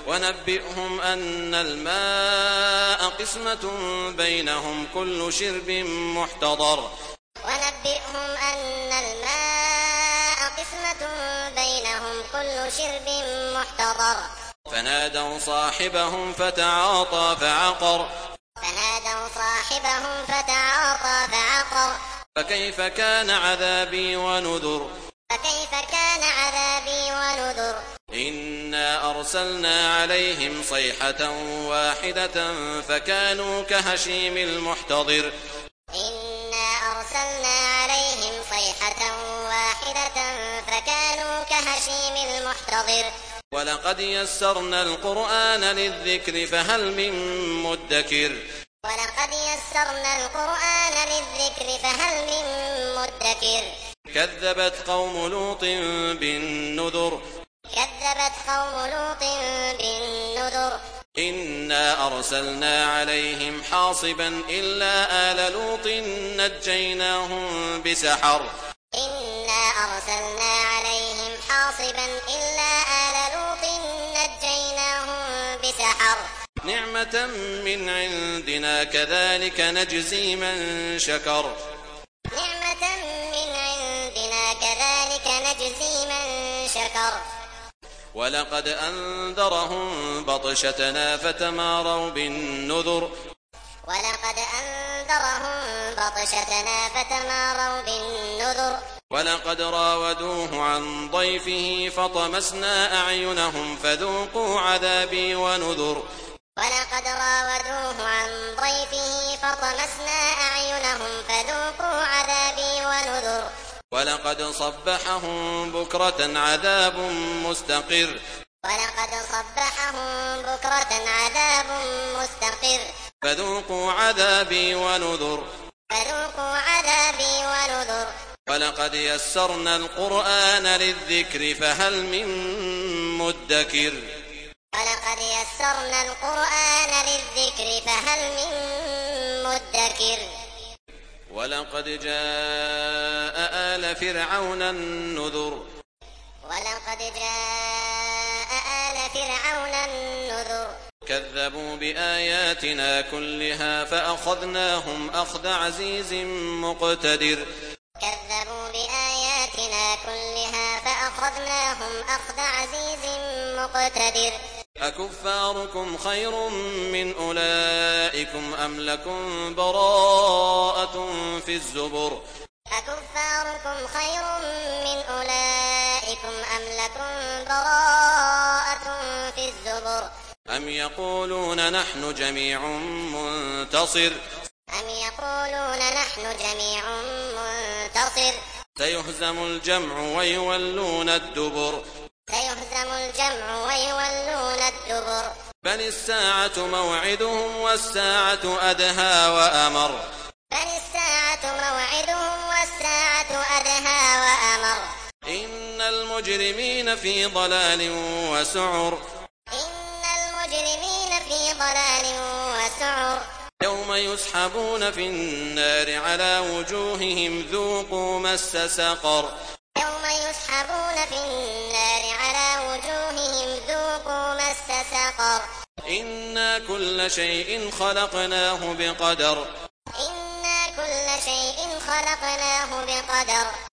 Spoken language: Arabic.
ونبئهم أن الماء قسمة بينهم كل شرب محتضر ونبئهم أن الماء قسمة بينهم كل شرب محتضر فنادوا صاحبهم فتعاطى فعقر فكيف كان عذابي ونذر إنا أرسلنا عليهم صيحة واحدة فكانوا كهشيم المحتضر ولقد يسرنا القرآن للذكر فهل من مدكر كذبت قوم لوط بالنذر إنا أرسلنا عليهم حاصبا إلا آل لوط نجيناهم بسحر نعمة من عندنا كذلك نجزي من شكر ولقد أنذرهم بطشتنا فتماروا بالنذر ولقد راودوه عن ضيفه فطمسنا أعينهم فذوقوا عذابي ونذر ولقد صبحهم بكرة عذاب مستقر فذوقوا عذابي ونذر ولقد يسرنا القرآن للذكر فهل من مدكر ولقد جاء آل فرعون النذر كذبوا بآياتنا كلها فأخذناهم أخذ عزيز مقتدر أكفاركم خير من أولئكم أم لكم براءة في الزبر أم يقولون نحن جميع منتصر سيهزم الجمع ويولون الدبر بل الساعة موعدهم والساعة أدهى وأمر إن المجرمين في ضلال وسعر يوم يسحبون في النار على وجوههم ذوقوا مس سقر إنا كل شيء خلقناه بقدر